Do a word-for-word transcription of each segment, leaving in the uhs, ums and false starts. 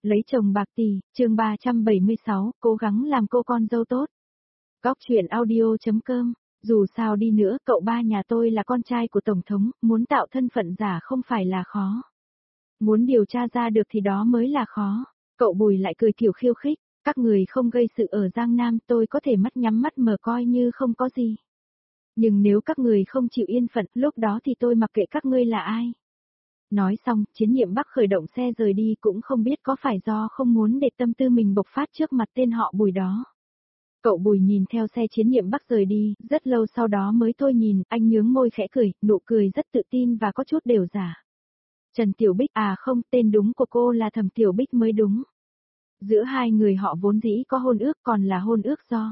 Lấy chồng bạc tỷ, chương ba trăm bảy mươi sáu, cố gắng làm cô con dâu tốt. Góc truyện audio.com, dù sao đi nữa cậu ba nhà tôi là con trai của Tổng thống, muốn tạo thân phận giả không phải là khó. Muốn điều tra ra được thì đó mới là khó. Cậu Bùi lại cười kiểu khiêu khích, các người không gây sự ở Giang Nam tôi có thể mắt nhắm mắt mở coi như không có gì. Nhưng nếu các người không chịu yên phận, lúc đó thì tôi mặc kệ các ngươi là ai. Nói xong, Chiến Nhiệm Bắc khởi động xe rời đi cũng không biết có phải do không muốn để tâm tư mình bộc phát trước mặt tên họ Bùi đó. Cậu Bùi nhìn theo xe Chiến Nhiệm Bắc rời đi, rất lâu sau đó mới thôi nhìn, anh nhướng môi khẽ cười, nụ cười rất tự tin và có chút đều giả. Trần Tiểu Bích à không, tên đúng của cô là Thẩm Tiểu Bích mới đúng. Giữa hai người họ vốn dĩ có hôn ước còn là hôn ước do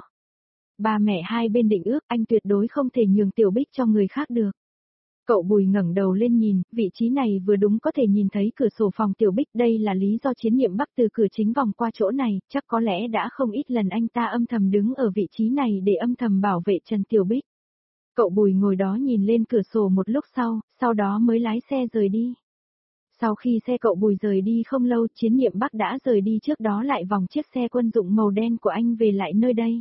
ba mẹ hai bên định ước, anh tuyệt đối không thể nhường Tiểu Bích cho người khác được. Cậu Bùi ngẩng đầu lên nhìn, vị trí này vừa đúng có thể nhìn thấy cửa sổ phòng Tiểu Bích, đây là lý do Chiến Nhiệm Bắc từ cửa chính vòng qua chỗ này, chắc có lẽ đã không ít lần anh ta âm thầm đứng ở vị trí này để âm thầm bảo vệ Trần Tiểu Bích. Cậu Bùi ngồi đó nhìn lên cửa sổ một lúc sau, sau đó mới lái xe rời đi. Sau khi xe cậu Bùi rời đi không lâu, Chiến Nhiệm Bắc đã rời đi trước đó lại vòng chiếc xe quân dụng màu đen của anh về lại nơi đây.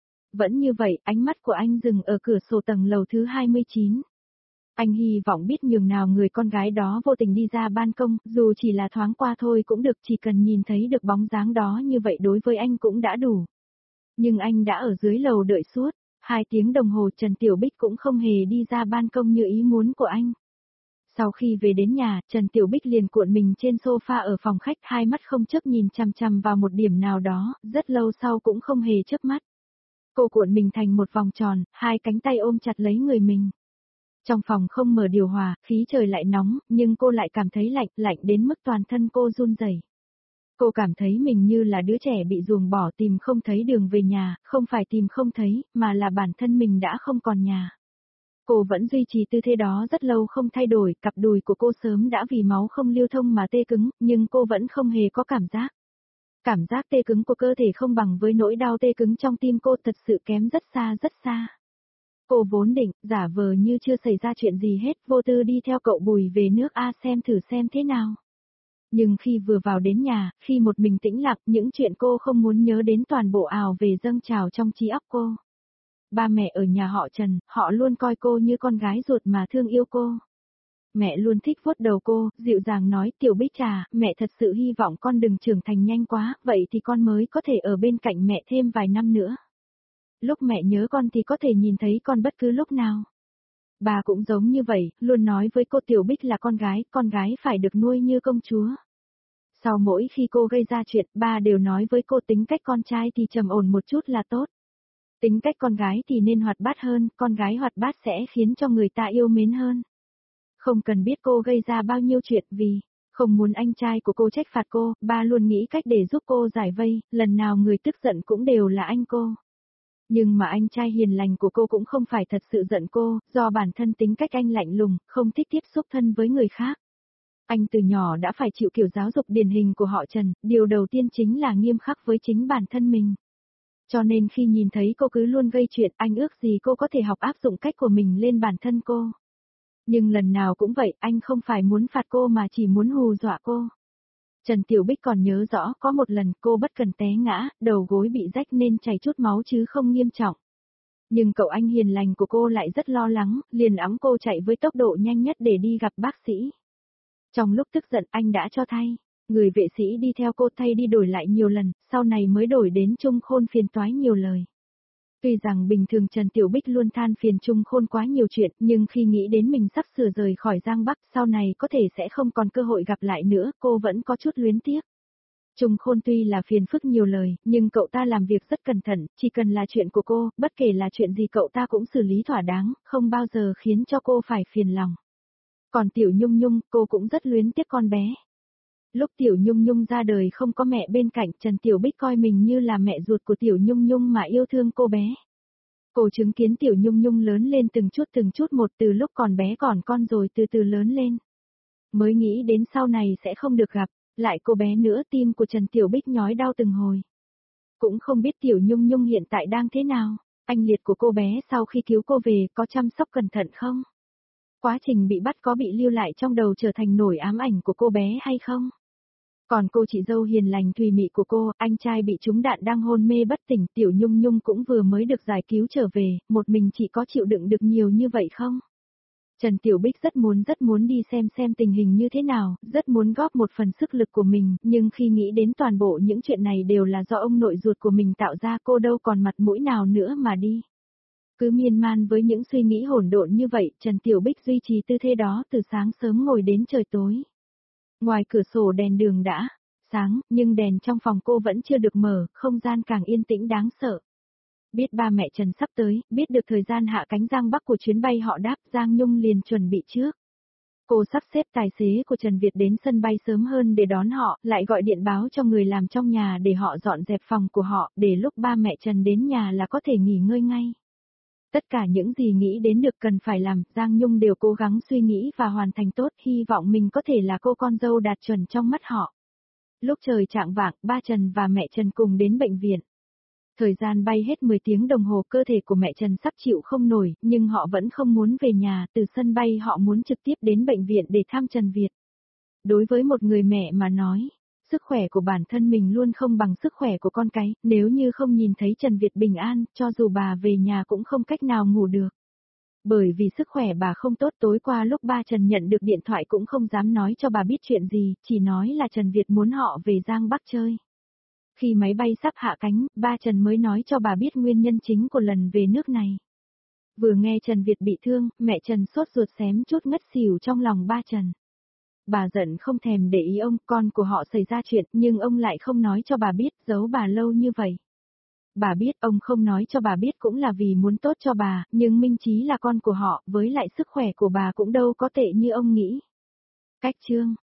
Vẫn như vậy, ánh mắt của anh dừng ở cửa sổ tầng lầu thứ hai mươi chín. Anh hy vọng biết nhường nào người con gái đó vô tình đi ra ban công, dù chỉ là thoáng qua thôi cũng được, chỉ cần nhìn thấy được bóng dáng đó như vậy đối với anh cũng đã đủ. Nhưng anh đã ở dưới lầu đợi suốt hai tiếng đồng hồ, Trần Tiểu Bích cũng không hề đi ra ban công như ý muốn của anh. Sau khi về đến nhà, Trần Tiểu Bích liền cuộn mình trên sofa ở phòng khách, hai mắt không chớp nhìn chằm chằm vào một điểm nào đó, rất lâu sau cũng không hề chớp mắt. Cô cuộn mình thành một vòng tròn, hai cánh tay ôm chặt lấy người mình. Trong phòng không mở điều hòa, khí trời lại nóng, nhưng cô lại cảm thấy lạnh, lạnh đến mức toàn thân cô run rẩy. Cô cảm thấy mình như là đứa trẻ bị ruồng bỏ tìm không thấy đường về nhà, không phải tìm không thấy, mà là bản thân mình đã không còn nhà. Cô vẫn duy trì tư thế đó rất lâu không thay đổi, cặp đùi của cô sớm đã vì máu không lưu thông mà tê cứng, nhưng cô vẫn không hề có cảm giác. Cảm giác tê cứng của cơ thể không bằng với nỗi đau tê cứng trong tim cô, thật sự kém rất xa rất xa. Cô vốn định, giả vờ như chưa xảy ra chuyện gì hết, vô tư đi theo cậu Bùi về nước A xem thử xem thế nào. Nhưng khi vừa vào đến nhà, khi một mình tĩnh lặng, những chuyện cô không muốn nhớ đến toàn bộ ào về dâng trào trong trí óc cô. Ba mẹ ở nhà họ Trần, họ luôn coi cô như con gái ruột mà thương yêu cô. Mẹ luôn thích vuốt đầu cô, dịu dàng nói, Tiểu Bích à, mẹ thật sự hy vọng con đừng trưởng thành nhanh quá, vậy thì con mới có thể ở bên cạnh mẹ thêm vài năm nữa. Lúc mẹ nhớ con thì có thể nhìn thấy con bất cứ lúc nào. Bà cũng giống như vậy, luôn nói với cô Tiểu Bích là con gái, con gái phải được nuôi như công chúa. Sau mỗi khi cô gây ra chuyện, ba đều nói với cô tính cách con trai thì trầm ổn một chút là tốt. Tính cách con gái thì nên hoạt bát hơn, con gái hoạt bát sẽ khiến cho người ta yêu mến hơn. Không cần biết cô gây ra bao nhiêu chuyện, vì không muốn anh trai của cô trách phạt cô, ba luôn nghĩ cách để giúp cô giải vây, lần nào người tức giận cũng đều là anh cô. Nhưng mà anh trai hiền lành của cô cũng không phải thật sự giận cô, do bản thân tính cách anh lạnh lùng, không thích tiếp xúc thân với người khác. Anh từ nhỏ đã phải chịu kiểu giáo dục điển hình của họ Trần, điều đầu tiên chính là nghiêm khắc với chính bản thân mình. Cho nên khi nhìn thấy cô cứ luôn gây chuyện, anh ước gì cô có thể học áp dụng cách của mình lên bản thân cô. Nhưng lần nào cũng vậy, anh không phải muốn phạt cô mà chỉ muốn hù dọa cô. Trần Tiểu Bích còn nhớ rõ, có một lần cô bất cần té ngã, đầu gối bị rách nên chảy chút máu chứ không nghiêm trọng. Nhưng cậu anh hiền lành của cô lại rất lo lắng, liền ẵm cô chạy với tốc độ nhanh nhất để đi gặp bác sĩ. Trong lúc tức giận anh đã cho thay, người vệ sĩ đi theo cô thay đi đổi lại nhiều lần, sau này mới đổi đến Trung Khôn phiền toái nhiều lời. Tuy rằng bình thường Trần Tiểu Bích luôn than phiền Trung Khôn quá nhiều chuyện, nhưng khi nghĩ đến mình sắp sửa rời khỏi Giang Bắc, sau này có thể sẽ không còn cơ hội gặp lại nữa, cô vẫn có chút luyến tiếc. Trung Khôn tuy là phiền phức nhiều lời, nhưng cậu ta làm việc rất cẩn thận, chỉ cần là chuyện của cô, bất kể là chuyện gì cậu ta cũng xử lý thỏa đáng, không bao giờ khiến cho cô phải phiền lòng. Còn Tiểu Nhung Nhung, cô cũng rất luyến tiếc con bé. Lúc Tiểu Nhung Nhung ra đời không có mẹ bên cạnh, Trần Tiểu Bích coi mình như là mẹ ruột của Tiểu Nhung Nhung mà yêu thương cô bé. Cô chứng kiến Tiểu Nhung Nhung lớn lên từng chút từng chút một, từ lúc còn bé còn con rồi từ từ lớn lên. Mới nghĩ đến sau này sẽ không được gặp lại cô bé nữa, tim của Trần Tiểu Bích nhói đau từng hồi. Cũng không biết Tiểu Nhung Nhung hiện tại đang thế nào, anh liệt của cô bé sau khi cứu cô về có chăm sóc cẩn thận không? Quá trình bị bắt có bị lưu lại trong đầu trở thành nỗi ám ảnh của cô bé hay không? Còn cô chị dâu hiền lành thùy mị của cô, anh trai bị trúng đạn đang hôn mê bất tỉnh, Tiểu Nhung Nhung cũng vừa mới được giải cứu trở về, một mình chị có chịu đựng được nhiều như vậy không? Trần Tiểu Bích rất muốn rất muốn đi xem xem tình hình như thế nào, rất muốn góp một phần sức lực của mình, nhưng khi nghĩ đến toàn bộ những chuyện này đều là do ông nội ruột của mình tạo ra, cô đâu còn mặt mũi nào nữa mà đi. Cứ miên man với những suy nghĩ hỗn độn như vậy, Trần Tiểu Bích duy trì tư thế đó từ sáng sớm ngồi đến trời tối. Ngoài cửa sổ đèn đường đã sáng, nhưng đèn trong phòng cô vẫn chưa được mở, không gian càng yên tĩnh đáng sợ. Biết ba mẹ Trần sắp tới, biết được thời gian hạ cánh Giang Bắc của chuyến bay họ đáp, Giang Nhung liền chuẩn bị trước. Cô sắp xếp tài xế của Trần Việt đến sân bay sớm hơn để đón họ, lại gọi điện báo cho người làm trong nhà để họ dọn dẹp phòng của họ, để lúc ba mẹ Trần đến nhà là có thể nghỉ ngơi ngay. Tất cả những gì nghĩ đến được cần phải làm, Giang Nhung đều cố gắng suy nghĩ và hoàn thành tốt, hy vọng mình có thể là cô con dâu đạt chuẩn trong mắt họ. Lúc trời chạng vạng, ba Trần và mẹ Trần cùng đến bệnh viện. Thời gian bay hết mười tiếng đồng hồ, cơ thể của mẹ Trần sắp chịu không nổi, nhưng họ vẫn không muốn về nhà, từ sân bay họ muốn trực tiếp đến bệnh viện để thăm Trần Việt. Đối với một người mẹ mà nói, sức khỏe của bản thân mình luôn không bằng sức khỏe của con cái, nếu như không nhìn thấy Trần Việt bình an, cho dù bà về nhà cũng không cách nào ngủ được. Bởi vì sức khỏe bà không tốt, tối qua lúc ba Trần nhận được điện thoại cũng không dám nói cho bà biết chuyện gì, chỉ nói là Trần Việt muốn họ về Giang Bắc chơi. Khi máy bay sắp hạ cánh, ba Trần mới nói cho bà biết nguyên nhân chính của lần về nước này. Vừa nghe Trần Việt bị thương, mẹ Trần sốt ruột xém chút ngất xỉu trong lòng ba Trần. Bà giận không thèm để ý ông, con của họ xảy ra chuyện, nhưng ông lại không nói cho bà biết, giấu bà lâu như vậy. Bà biết ông không nói cho bà biết cũng là vì muốn tốt cho bà, nhưng Minh Chí là con của họ, với lại sức khỏe của bà cũng đâu có tệ như ông nghĩ. Cách chương